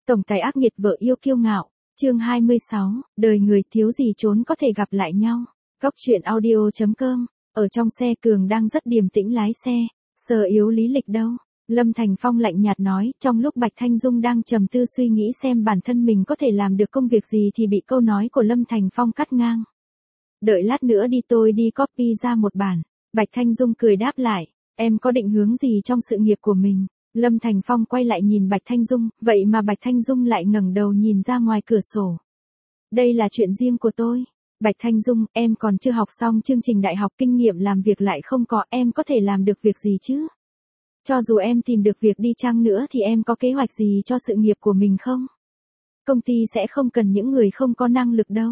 Tổng tài ác nghiệt vợ yêu kiêu ngạo, chương 26, đời người thiếu gì trốn có thể gặp lại nhau. Góc truyện audio.com, ở trong xe Cường đang rất điềm tĩnh lái xe, Sơ Yếu lý lịch đâu? Lâm Thành Phong lạnh nhạt nói, trong lúc Bạch Thanh Dung đang trầm tư suy nghĩ xem bản thân mình có thể làm được công việc gì thì bị câu nói của Lâm Thành Phong cắt ngang. Đợi lát nữa đi tôi đi copy ra một bản. Bạch Thanh Dung cười đáp lại, em có định hướng gì trong sự nghiệp của mình? Lâm Thành Phong quay lại nhìn Bạch Thanh Dung, vậy mà Bạch Thanh Dung lại ngẩng đầu nhìn ra ngoài cửa sổ. Đây là chuyện riêng của tôi. Bạch Thanh Dung, em còn chưa học xong chương trình đại học, kinh nghiệm làm việc lại không có, em có thể làm được việc gì chứ? Cho dù em tìm được việc đi chăng nữa thì em có kế hoạch gì cho sự nghiệp của mình không? Công ty sẽ không cần những người không có năng lực đâu.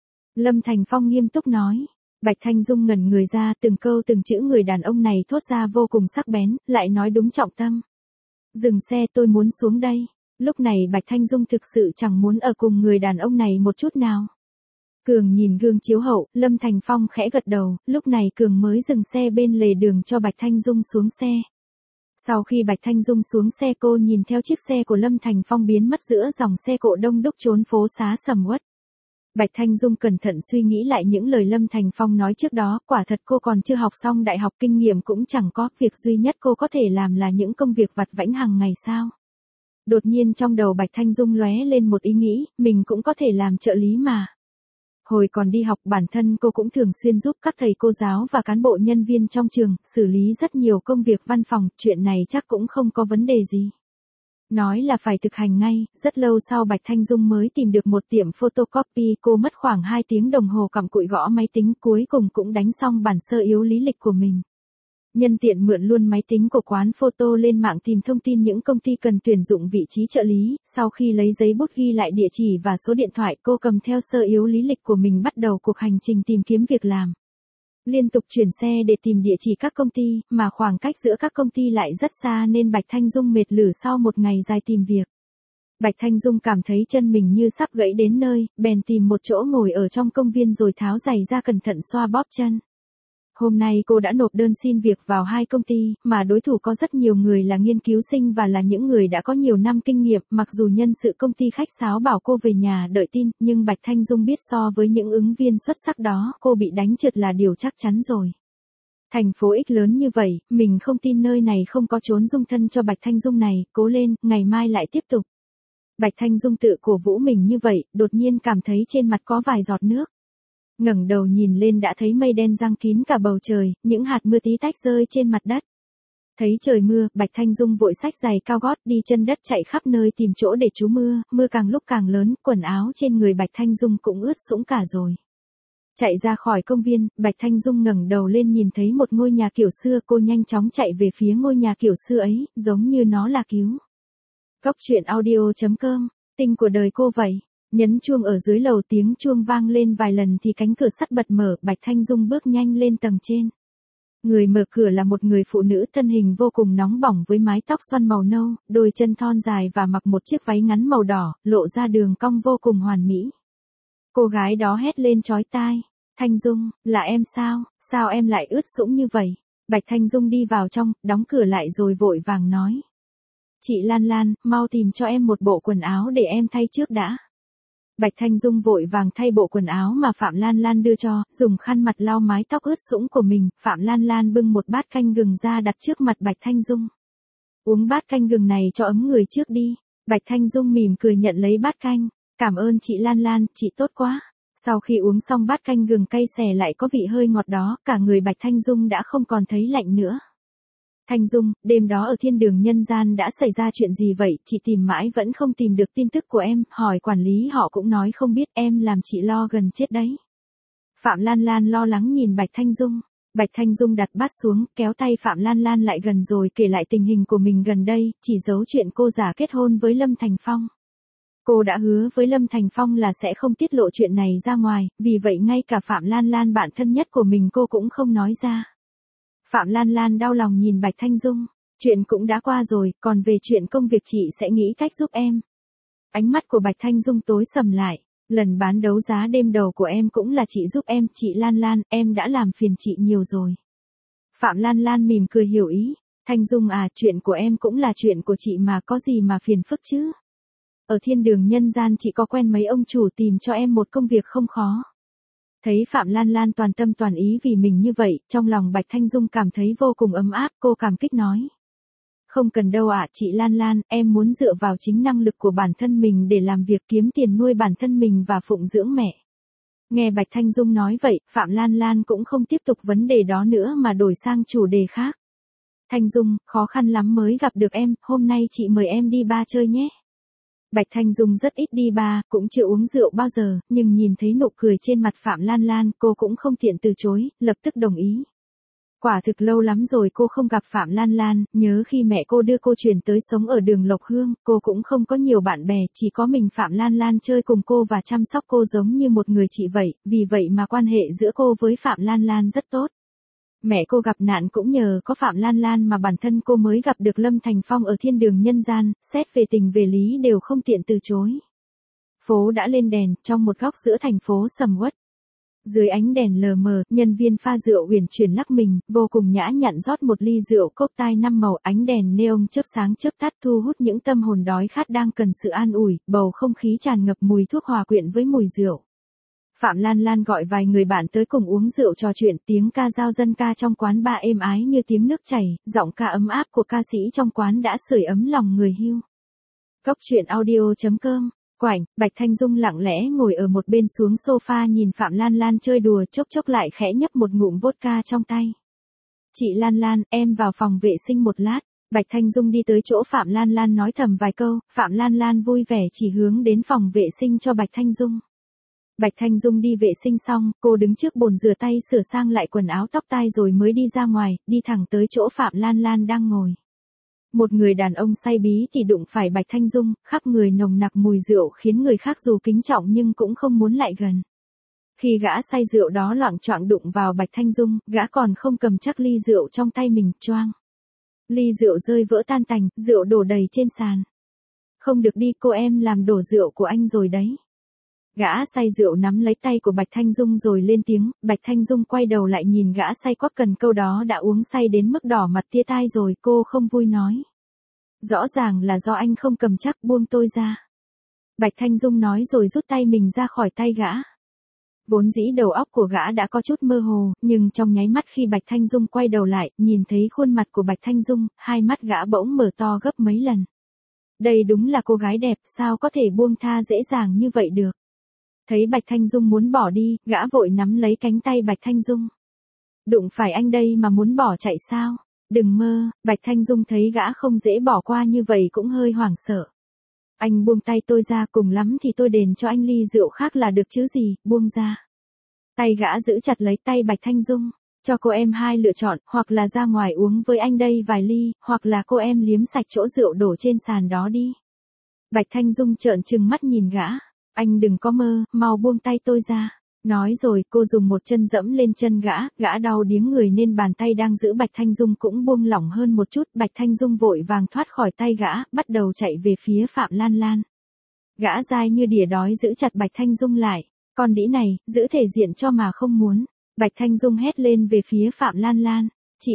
Lâm Thành Phong nghiêm túc nói. Bạch Thanh Dung ngẩn người ra, từng câu từng chữ người đàn ông này thốt ra vô cùng sắc bén, lại nói đúng trọng tâm. Dừng xe, tôi muốn xuống đây. Lúc này Bạch Thanh Dung thực sự chẳng muốn ở cùng người đàn ông này một chút nào. Cường nhìn gương chiếu hậu, Lâm Thành Phong khẽ gật đầu, lúc này Cường mới dừng xe bên lề đường cho Bạch Thanh Dung xuống xe. Sau khi Bạch Thanh Dung xuống xe, cô nhìn theo chiếc xe của Lâm Thành Phong biến mất giữa dòng xe cộ đông đúc trốn phố xá sầm uất. Bạch Thanh Dung cẩn thận suy nghĩ lại những lời Lâm Thành Phong nói trước đó, quả thật cô còn chưa học xong đại học, kinh nghiệm cũng chẳng có, việc duy nhất cô có thể làm là những công việc vặt vãnh hàng ngày sao. Đột nhiên trong đầu Bạch Thanh Dung lóe lên một ý nghĩ, mình cũng có thể làm trợ lý mà. Hồi còn đi học, bản thân cô cũng thường xuyên giúp các thầy cô giáo và cán bộ nhân viên trong trường, xử lý rất nhiều công việc văn phòng, chuyện này chắc cũng không có vấn đề gì. Nói là phải thực hành ngay, rất lâu sau Bạch Thanh Dung mới tìm được một tiệm photocopy, cô mất khoảng 2 tiếng đồng hồ cặm cụi gõ máy tính, cuối cùng cũng đánh xong bản sơ yếu lý lịch của mình. Nhân tiện mượn luôn máy tính của quán photo lên mạng tìm thông tin những công ty cần tuyển dụng vị trí trợ lý, sau khi lấy giấy bút ghi lại địa chỉ và số điện thoại, cô cầm theo sơ yếu lý lịch của mình bắt đầu cuộc hành trình tìm kiếm việc làm. Liên tục chuyển xe để tìm địa chỉ các công ty, mà khoảng cách giữa các công ty lại rất xa nên Bạch Thanh Dung mệt lử sau một ngày dài tìm việc. Bạch Thanh Dung cảm thấy chân mình như sắp gãy đến nơi, bèn tìm một chỗ ngồi ở trong công viên rồi tháo giày ra cẩn thận xoa bóp chân. Hôm nay cô đã nộp đơn xin việc vào 2 công ty, mà đối thủ có rất nhiều người là nghiên cứu sinh và là những người đã có nhiều năm kinh nghiệm, mặc dù nhân sự công ty khách sáo bảo cô về nhà đợi tin, nhưng Bạch Thanh Dung biết so với những ứng viên xuất sắc đó, cô bị đánh trượt là điều chắc chắn rồi. Thành phố X lớn như vậy, mình không tin nơi này không có chốn dung thân cho Bạch Thanh Dung này, cố lên, ngày mai lại tiếp tục. Bạch Thanh Dung tự cổ vũ mình như vậy, đột nhiên cảm thấy trên mặt có vài giọt nước. Ngẩng đầu nhìn lên đã thấy mây đen giăng kín cả bầu trời, những hạt mưa tí tách rơi trên mặt đất. Thấy trời mưa, Bạch Thanh Dung vội xách giày cao gót đi chân đất chạy khắp nơi tìm chỗ để trú mưa, mưa càng lúc càng lớn, quần áo trên người Bạch Thanh Dung cũng ướt sũng cả rồi. Chạy ra khỏi công viên, Bạch Thanh Dung ngẩng đầu lên nhìn thấy một ngôi nhà kiểu xưa, cô nhanh chóng chạy về phía ngôi nhà kiểu xưa ấy, giống như nó là cứu. Góc truyện audio.com, tình của đời cô vậy. Nhấn chuông ở dưới lầu, tiếng chuông vang lên vài lần thì cánh cửa sắt bật mở, Bạch Thanh Dung bước nhanh lên tầng trên. Người mở cửa là một người phụ nữ thân hình vô cùng nóng bỏng với mái tóc xoăn màu nâu, đôi chân thon dài và mặc một chiếc váy ngắn màu đỏ, lộ ra đường cong vô cùng hoàn mỹ. Cô gái đó hét lên chói tai, Thanh Dung, là em sao, sao em lại ướt sũng như vậy? Bạch Thanh Dung đi vào trong, đóng cửa lại rồi vội vàng nói. Chị Lan Lan, mau tìm cho em một bộ quần áo để em thay trước đã. Bạch Thanh Dung vội vàng thay bộ quần áo mà Phạm Lan Lan đưa cho, dùng khăn mặt lau mái tóc ướt sũng của mình, Phạm Lan Lan bưng một bát canh gừng ra đặt trước mặt Bạch Thanh Dung. Uống bát canh gừng này cho ấm người trước đi. Bạch Thanh Dung mỉm cười nhận lấy bát canh, cảm ơn chị Lan Lan, chị tốt quá. Sau khi uống xong bát canh gừng cay xè lại có vị hơi ngọt đó, cả người Bạch Thanh Dung đã không còn thấy lạnh nữa. Thanh Dung, đêm đó ở thiên đường nhân gian đã xảy ra chuyện gì vậy, chị tìm mãi vẫn không tìm được tin tức của em, hỏi quản lý họ cũng nói không biết, em làm chị lo gần chết đấy. Phạm Lan Lan lo lắng nhìn Bạch Thanh Dung. Bạch Thanh Dung đặt bát xuống, kéo tay Phạm Lan Lan lại gần rồi kể lại tình hình của mình gần đây, chỉ giấu chuyện cô giả kết hôn với Lâm Thành Phong. Cô đã hứa với Lâm Thành Phong là sẽ không tiết lộ chuyện này ra ngoài, vì vậy ngay cả Phạm Lan Lan bạn thân nhất của mình cô cũng không nói ra. Phạm Lan Lan đau lòng nhìn Bạch Thanh Dung, chuyện cũng đã qua rồi, còn về chuyện công việc chị sẽ nghĩ cách giúp em. Ánh mắt của Bạch Thanh Dung tối sầm lại, lần bán đấu giá đêm đầu của em cũng là chị giúp em, chị Lan Lan, em đã làm phiền chị nhiều rồi. Phạm Lan Lan mỉm cười hiểu ý, Thanh Dung à, chuyện của em cũng là chuyện của chị mà, có gì mà phiền phức chứ. Ở thiên đường nhân gian chị có quen mấy ông chủ tìm cho em một công việc không khó. Thấy Phạm Lan Lan toàn tâm toàn ý vì mình như vậy, trong lòng Bạch Thanh Dung cảm thấy vô cùng ấm áp, cô cảm kích nói. Không cần đâu ạ, chị Lan Lan, em muốn dựa vào chính năng lực của bản thân mình để làm việc kiếm tiền nuôi bản thân mình và phụng dưỡng mẹ. Nghe Bạch Thanh Dung nói vậy, Phạm Lan Lan cũng không tiếp tục vấn đề đó nữa mà đổi sang chủ đề khác. Thanh Dung, khó khăn lắm mới gặp được em, hôm nay chị mời em đi bar chơi nhé. Bạch Thanh Dung rất ít đi bar, cũng chưa uống rượu bao giờ, nhưng nhìn thấy nụ cười trên mặt Phạm Lan Lan, cô cũng không tiện từ chối, lập tức đồng ý. Quả thực lâu lắm rồi cô không gặp Phạm Lan Lan, nhớ khi mẹ cô đưa cô chuyển tới sống ở đường Lộc Hương, cô cũng không có nhiều bạn bè, chỉ có mình Phạm Lan Lan chơi cùng cô và chăm sóc cô giống như một người chị vậy, vì vậy mà quan hệ giữa cô với Phạm Lan Lan rất tốt. Mẹ cô gặp nạn cũng nhờ có Phạm Lan Lan mà bản thân cô mới gặp được Lâm Thành Phong ở thiên đường nhân gian, xét về tình về lý đều không tiện từ chối. Phố đã lên đèn, trong một góc giữa thành phố sầm uất. Dưới ánh đèn lờ mờ, nhân viên pha rượu uyển chuyển lắc mình, vô cùng nhã nhặn rót một ly rượu cốc tai 5 màu, ánh đèn neon chớp sáng chớp tắt thu hút những tâm hồn đói khát đang cần sự an ủi, bầu không khí tràn ngập mùi thuốc hòa quyện với mùi rượu. Phạm Lan Lan gọi vài người bạn tới cùng uống rượu trò chuyện, tiếng ca dao dân ca trong quán bar êm ái như tiếng nước chảy, giọng ca ấm áp của ca sĩ trong quán đã sưởi ấm lòng người hiu. Cốc truyện audio.com. Quảnh, Bạch Thanh Dung lặng lẽ ngồi ở một bên xuống sofa nhìn Phạm Lan Lan chơi đùa, chốc chốc lại khẽ nhấp một ngụm vodka trong tay. Chị Lan Lan, em vào phòng vệ sinh một lát. Bạch Thanh Dung đi tới chỗ Phạm Lan Lan nói thầm vài câu, Phạm Lan Lan vui vẻ chỉ hướng đến phòng vệ sinh cho Bạch Thanh Dung. Bạch Thanh Dung đi vệ sinh xong, cô đứng trước bồn rửa tay sửa sang lại quần áo tóc tai rồi mới đi ra ngoài, đi thẳng tới chỗ Phạm Lan Lan đang ngồi. Một người đàn ông say bí thì đụng phải Bạch Thanh Dung, khắp người nồng nặc mùi rượu khiến người khác dù kính trọng nhưng cũng không muốn lại gần. Khi gã say rượu đó loạng choạng đụng vào Bạch Thanh Dung, gã còn không cầm chắc ly rượu trong tay mình, choang. Ly rượu rơi vỡ tan tành, rượu đổ đầy trên sàn. Không được đi, cô em làm đổ rượu của anh rồi đấy. Gã say rượu nắm lấy tay của Bạch Thanh Dung rồi lên tiếng, Bạch Thanh Dung quay đầu lại nhìn gã say quắc cần câu đó đã uống say đến mức đỏ mặt tia tai rồi, cô không vui nói. Rõ ràng là do anh không cầm chắc, buông tôi ra. Bạch Thanh Dung nói rồi rút tay mình ra khỏi tay gã. Vốn dĩ đầu óc của gã đã có chút mơ hồ, nhưng trong nháy mắt khi Bạch Thanh Dung quay đầu lại, nhìn thấy khuôn mặt của Bạch Thanh Dung, hai mắt gã bỗng mở to gấp mấy lần. Đây đúng là cô gái đẹp, sao có thể buông tha dễ dàng như vậy được. Thấy Bạch Thanh Dung muốn bỏ đi, gã vội nắm lấy cánh tay Bạch Thanh Dung. Đụng phải anh đây mà muốn bỏ chạy sao? Đừng mơ, Bạch Thanh Dung thấy gã không dễ bỏ qua như vậy cũng hơi hoảng sợ. Anh buông tay tôi ra, cùng lắm thì tôi đền cho anh ly rượu khác là được chứ gì, buông ra. Tay gã giữ chặt lấy tay Bạch Thanh Dung, cho cô em hai lựa chọn, hoặc là ra ngoài uống với anh đây vài ly, hoặc là cô em liếm sạch chỗ rượu đổ trên sàn đó đi. Bạch Thanh Dung trợn trừng mắt nhìn gã. Anh đừng có mơ, mau buông tay tôi ra. Nói rồi cô dùng một chân dẫm lên chân gã đau điếng người nên bàn tay đang giữ Bạch Thanh Dung cũng buông lỏng hơn một chút. Bạch Thanh Dung vội vàng thoát khỏi tay gã, bắt đầu chạy về phía Phạm Lan Lan. Gã dai như đỉa đói giữ chặt Bạch Thanh Dung lại. Con đĩ này, giữ thể diện cho mà không muốn. Bạch Thanh Dung hét lên về phía Phạm Lan Lan. Chị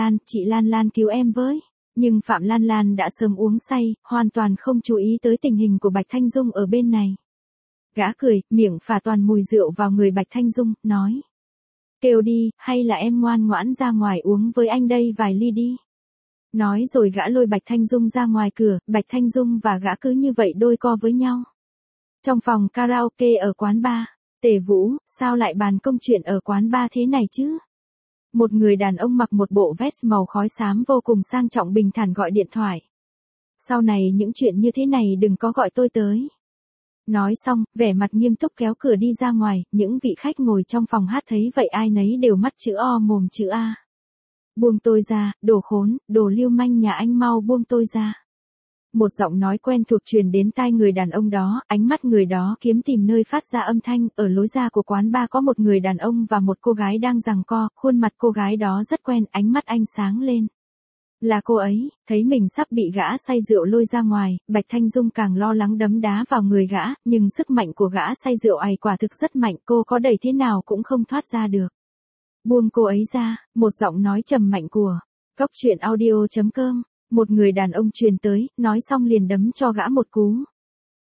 Lan Lan cứu em với. Nhưng Phạm Lan Lan đã sớm uống say, hoàn toàn không chú ý tới tình hình của Bạch Thanh Dung ở bên này. Gã cười, miệng phả toàn mùi rượu vào người Bạch Thanh Dung, nói. Kêu đi, hay là em ngoan ngoãn ra ngoài uống với anh đây vài ly đi. Nói rồi gã lôi Bạch Thanh Dung ra ngoài cửa, Bạch Thanh Dung và gã cứ như vậy đôi co với nhau. Trong phòng karaoke ở quán bar, Tề Vũ, sao lại bàn công chuyện ở quán bar thế này chứ? Một người đàn ông mặc một bộ vest màu khói xám vô cùng sang trọng bình thản gọi điện thoại. Sau này những chuyện như thế này đừng có gọi tôi tới. Nói xong, vẻ mặt nghiêm túc kéo cửa đi ra ngoài, những vị khách ngồi trong phòng hát thấy vậy ai nấy đều mắt chữ O mồm chữ A. Buông tôi ra, đồ khốn, đồ lưu manh nhà anh mau buông tôi ra. Một giọng nói quen thuộc truyền đến tai người đàn ông đó, ánh mắt người đó kiếm tìm nơi phát ra âm thanh, ở lối ra của quán bar có một người đàn ông và một cô gái đang giằng co, khuôn mặt cô gái đó rất quen, ánh mắt anh sáng lên. Là cô ấy, thấy mình sắp bị gã say rượu lôi ra ngoài, Bạch Thanh Dung càng lo lắng đấm đá vào người gã, nhưng sức mạnh của gã say rượu ấy quả thực rất mạnh, cô có đẩy thế nào cũng không thoát ra được. Buông cô ấy ra, một giọng nói trầm mạnh của Cốc truyện audio.com, một người đàn ông truyền tới, nói xong liền đấm cho gã một cú.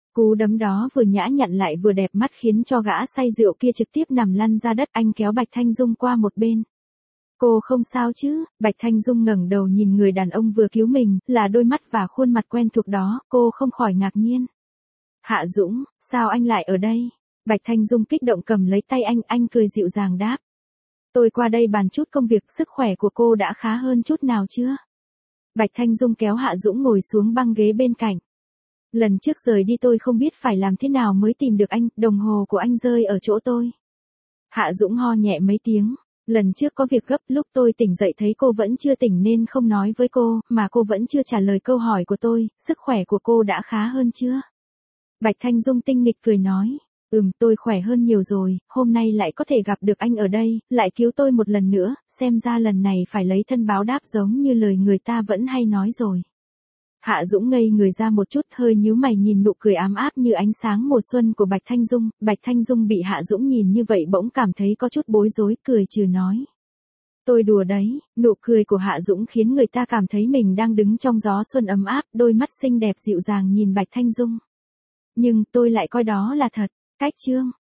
Cú đấm đó vừa nhã nhặn lại vừa đẹp mắt khiến cho gã say rượu kia trực tiếp nằm lăn ra đất. Anh kéo Bạch Thanh Dung qua một bên. Cô không sao chứ? Bạch Thanh Dung ngẩng đầu nhìn người đàn ông vừa cứu mình, là đôi mắt và khuôn mặt quen thuộc đó, cô không khỏi ngạc nhiên. Hạ Dũng, sao anh lại ở đây? Bạch Thanh Dung kích động cầm lấy tay anh cười dịu dàng đáp. Tôi qua đây bàn chút công việc, sức khỏe của cô đã khá hơn chút nào chưa? Bạch Thanh Dung kéo Hạ Dũng ngồi xuống băng ghế bên cạnh. Lần trước rời đi tôi không biết phải làm thế nào mới tìm được anh, đồng hồ của anh rơi ở chỗ tôi. Hạ Dũng ho nhẹ mấy tiếng. Lần trước có việc gấp, lúc tôi tỉnh dậy thấy cô vẫn chưa tỉnh nên không nói với cô, mà cô vẫn chưa trả lời câu hỏi của tôi, sức khỏe của cô đã khá hơn chưa? Bạch Thanh Dung tinh nghịch cười nói, tôi khỏe hơn nhiều rồi, hôm nay lại có thể gặp được anh ở đây, lại cứu tôi một lần nữa, xem ra lần này phải lấy thân báo đáp giống như lời người ta vẫn hay nói rồi. Hạ Dũng ngây người ra một chút, hơi nhíu mày nhìn nụ cười ám áp như ánh sáng mùa xuân của Bạch Thanh Dung. Bạch Thanh Dung bị Hạ Dũng nhìn như vậy bỗng cảm thấy có chút bối rối, cười trừ nói. Tôi đùa đấy. Nụ cười của Hạ Dũng khiến người ta cảm thấy mình đang đứng trong gió xuân ấm áp, đôi mắt xinh đẹp dịu dàng nhìn Bạch Thanh Dung. Nhưng tôi lại coi đó là thật. Cách chương